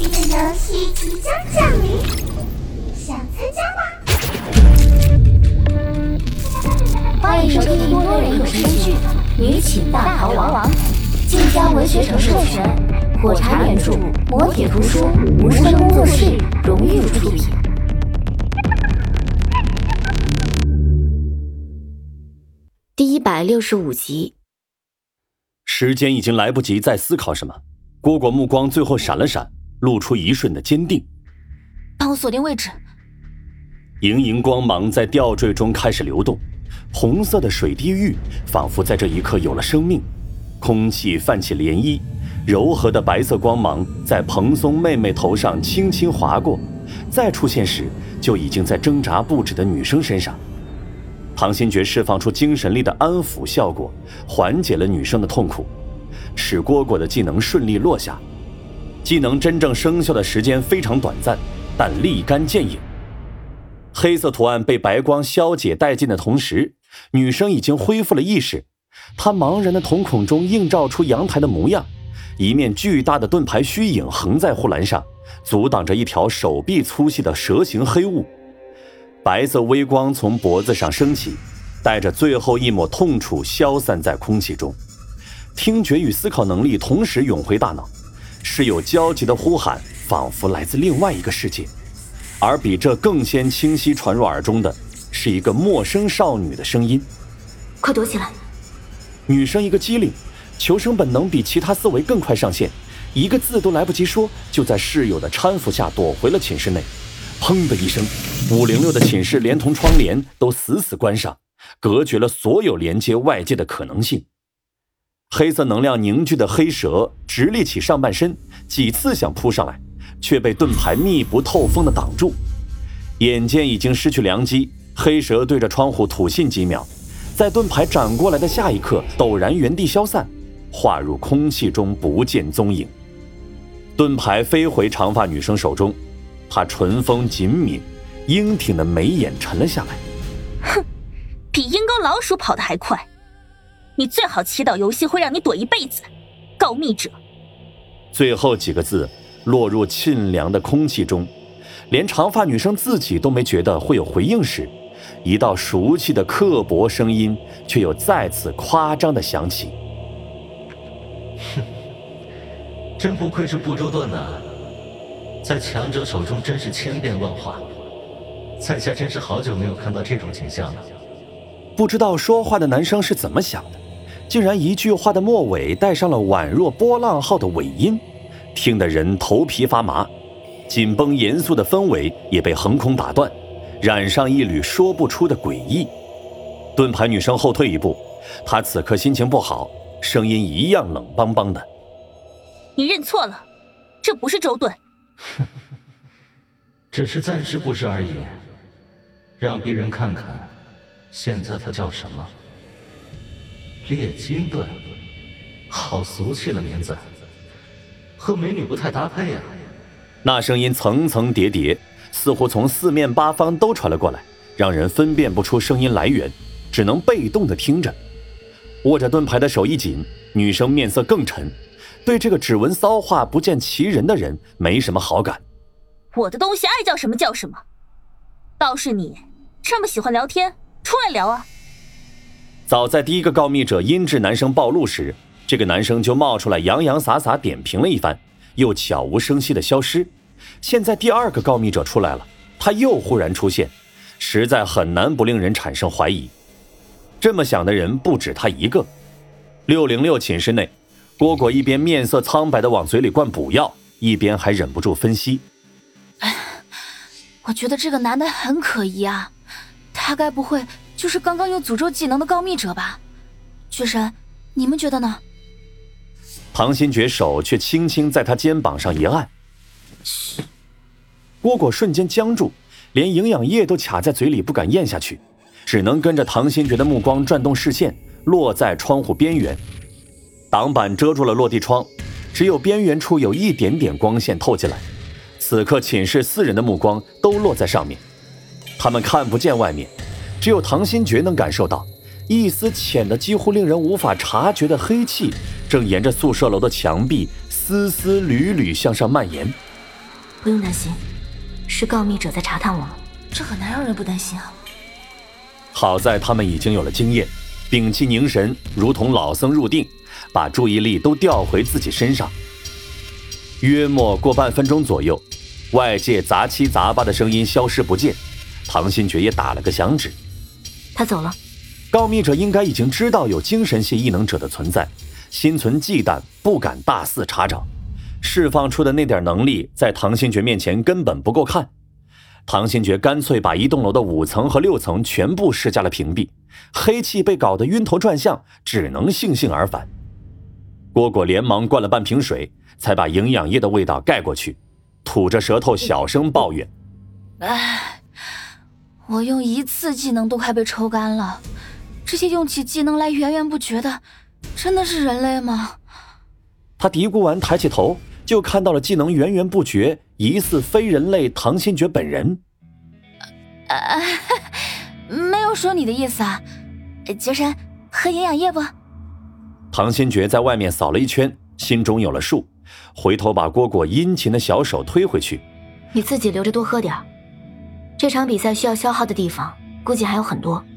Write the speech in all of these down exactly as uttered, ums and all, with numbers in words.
趣的游戏即将降临，想参加吗？ 欢迎收听多人有声剧《女寝大逃亡》，晋江文学城授权，火柴原著，磨铁图书，无声工作室荣誉出品。第一百六十五集。 时间已经来不及再思考什么，蝈蝈目光最后闪了闪，露出一瞬的坚定。 帮我锁定位置。 莹莹光芒在吊坠中开始流动，红色的水滴玉仿佛在这一刻有了生命，空气泛起涟漪，柔和的白色光芒在蓬松妹妹头上轻轻划过，再出现时就已经在挣扎不止的女生身上。唐新觉释放出精神力的安抚效果，缓解了女生的痛苦，使蝈蝈的技能顺利落下。技能真正生效的时间非常短暂，但立竿见影。黑色图案被白光消解殆尽的同时，女生已经恢复了意识。她茫然的瞳孔中映照出阳台的模样，一面巨大的盾牌虚影横在护栏上，阻挡着一条手臂粗细的蛇形黑雾。白色微光从脖子上升起，带着最后一抹痛楚消散在空气中。听觉与思考能力同时涌回大脑，室友焦急的呼喊仿佛来自另外一个世界，而比这更先清晰传入耳中的是一个陌生少女的声音： 快躲起来！ 女生一个机灵，求生本能比其他思维更快上线，一个字都来不及说，就在室友的搀扶下躲回了寝室内。砰的一声，五零六的寝室连同窗帘都死死关上，隔绝了所有连接外界的可能性。黑色能量凝聚的黑蛇直立起上半身，几次想扑上来，却被盾牌密不透风的挡住。眼见已经失去良机，黑蛇对着窗户吐信几秒，在盾牌斩过来的下一刻陡然原地消散，化入空气中不见踪影。盾牌飞回长发女生手中，她唇峰紧抿，英挺的眉眼沉了下来。 哼，比鹰钩老鼠跑得还快，你最好祈祷游戏会让你躲一辈子，告密者。 最后几个字落入沁凉的空气中，连长发女生自己都没觉得会有回应时，一道熟悉的刻薄声音却又再次夸张地响起。 哼，真不愧是不周盾啊，在强者手中真是千变万化，在下真是好久没有看到这种景象了。 不知道说话的男生是怎么想的，竟然一句话的末尾带上了宛若波浪号的尾音，听得人头皮发麻。紧绷严肃的氛围也被横空打断，染上一缕说不出的诡异。盾牌女生后退一步，她此刻心情不好，声音一样冷邦邦的： 你认错了，这不是周盾。 只是暂时不是而已，让别人看看现在他叫什么。猎金盾，好俗气的名字，和美女不太搭配啊。 那声音层层叠叠，似乎从四面八方都传了过来，让人分辨不出声音来源，只能被动地听着。握着盾牌的手一紧，女生面色更沉，对这个只闻骚话不见其人的人没什么好感。 我的东西爱叫什么叫什么，倒是你这么喜欢聊天，出来聊啊。 早在第一个告密者阴质男生暴露时，这个男生就冒出来洋洋洒洒点评了一番，又悄无声息地消失。现在第二个告密者出来了，他又忽然出现，实在很难不令人产生怀疑。这么想的人不止他一个。六零六寝室内，蝈蝈一边面色苍白地往嘴里灌补药，一边还忍不住分析： 我觉得这个男的很可疑啊，他该不会就是刚刚用诅咒技能的告密者吧？绝神，你们觉得呢？ 唐新觉手却轻轻在他肩膀上一按。 嘘。 蝈蝈瞬间僵住，连营养液都卡在嘴里不敢咽下去，只能跟着唐新觉的目光转动视线，落在窗户边缘。挡板遮住了落地窗，只有边缘处有一点点光线透进来。此刻寝室四人的目光都落在上面，他们看不见外面，只有唐新觉能感受到一丝浅的几乎令人无法察觉的黑气正沿着宿舍楼的墙壁丝丝缕缕向上蔓延。 不用担心，是告密者在查探我们， 这很难让人不担心啊。 好在他们已经有了经验，屏气凝神，如同老僧入定，把注意力都调回自己身上。约莫过半分钟左右，外界杂七杂八的声音消失不见，唐新觉也打了个响指。 他走了。 告密者应该已经知道有精神系异能者的存在，心存忌惮，不敢大肆查找，释放出的那点能力在唐新觉面前根本不够看。唐新觉干脆把一栋楼的五层和六层全部施加了屏蔽，黑气被搞得晕头转向，只能悻悻而返。蝈蝈连忙灌了半瓶水，才把营养液的味道盖过去，吐着舌头小声抱怨： 唉，我用一次技能都快被抽干了，这些用起技能来源源不绝的，真的是人类吗？ 他嘀咕完抬起头，就看到了技能源源不绝疑似非人类唐新觉本人。 呃，没有说你的意思啊，杰神，喝营养液不？ 唐新觉在外面扫了一圈，心中有了数，回头把蝈蝈殷勤的小手推回去： 你自己留着多喝点，这场比赛需要消耗的地方估计还有很多。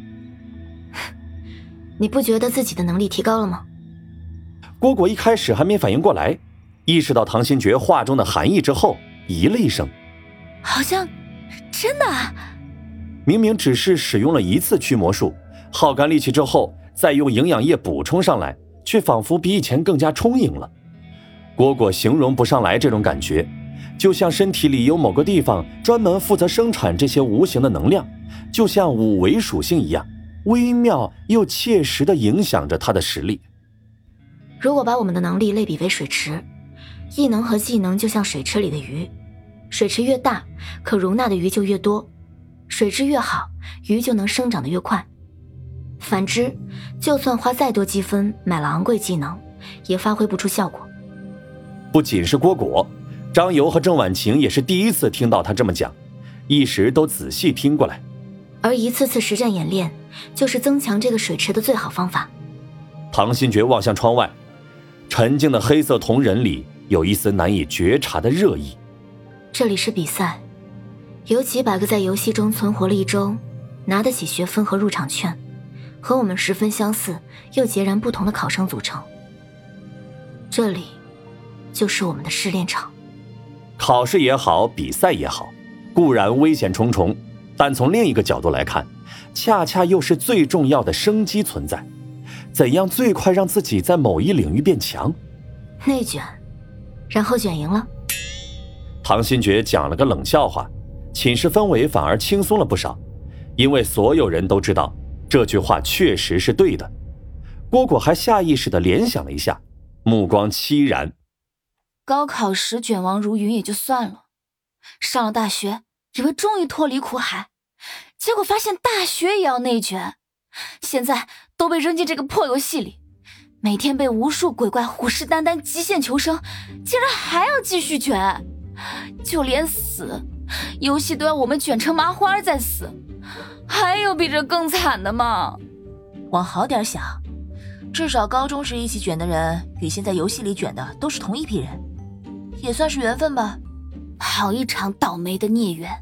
你不觉得自己的能力提高了吗？ 蝈蝈一开始还没反应过来，意识到唐新觉话中的含义之后，咦了一声： 好像真的啊。 明明只是使用了一次驱魔术，耗干力气之后再用营养液补充上来，却仿佛比以前更加充盈了。蝈蝈形容不上来这种感觉，就像身体里有某个地方专门负责生产这些无形的能量，就像五维属性一样，微妙又切实地影响着他的实力。 如果把我们的能力类比为水池，异能和技能就像水池里的鱼，水池越大，可容纳的鱼就越多，水质越好，鱼就能生长得越快。反之，就算花再多积分买了昂贵技能，也发挥不出效果。 不仅是蝈蝈，张游和郑婉晴也是第一次听到他这么讲，一时都仔细听过来。 而一次次实战演练，就是增强这个水池的最好方法。 唐新觉望向窗外，沉静的黑色瞳仁里有一丝难以觉察的热意。 这里是比赛，有几百个在游戏中存活了一周，拿得起学分和入场券，和我们十分相似又截然不同的考生组成。这里就是我们的试炼场。 考试也好，比赛也好，固然危险重重，但从另一个角度来看，恰恰又是最重要的生机存在。怎样最快让自己在某一领域变强？ 内卷，然后卷赢了。 唐新觉讲了个冷笑话，寝室氛围反而轻松了不少，因为所有人都知道这句话确实是对的。蝈蝈还下意识地联想了一下，目光凄然。 高考时卷王如云也就算了，上了大学以为终于脱离苦海，结果发现大学也要内卷，现在都被扔进这个破游戏里，每天被无数鬼怪虎视眈眈极限求生，竟然还要继续卷，就连死游戏都要我们卷成麻花再死，还有比这更惨的吗？ 往好点想，至少高中时一起卷的人与现在游戏里卷的都是同一批人，也算是缘分吧。 好一场倒霉的孽缘。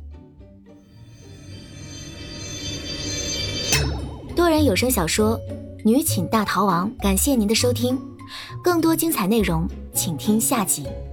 多人有声小说《女寝大逃亡》，感谢您的收听，更多精彩内容请听下集。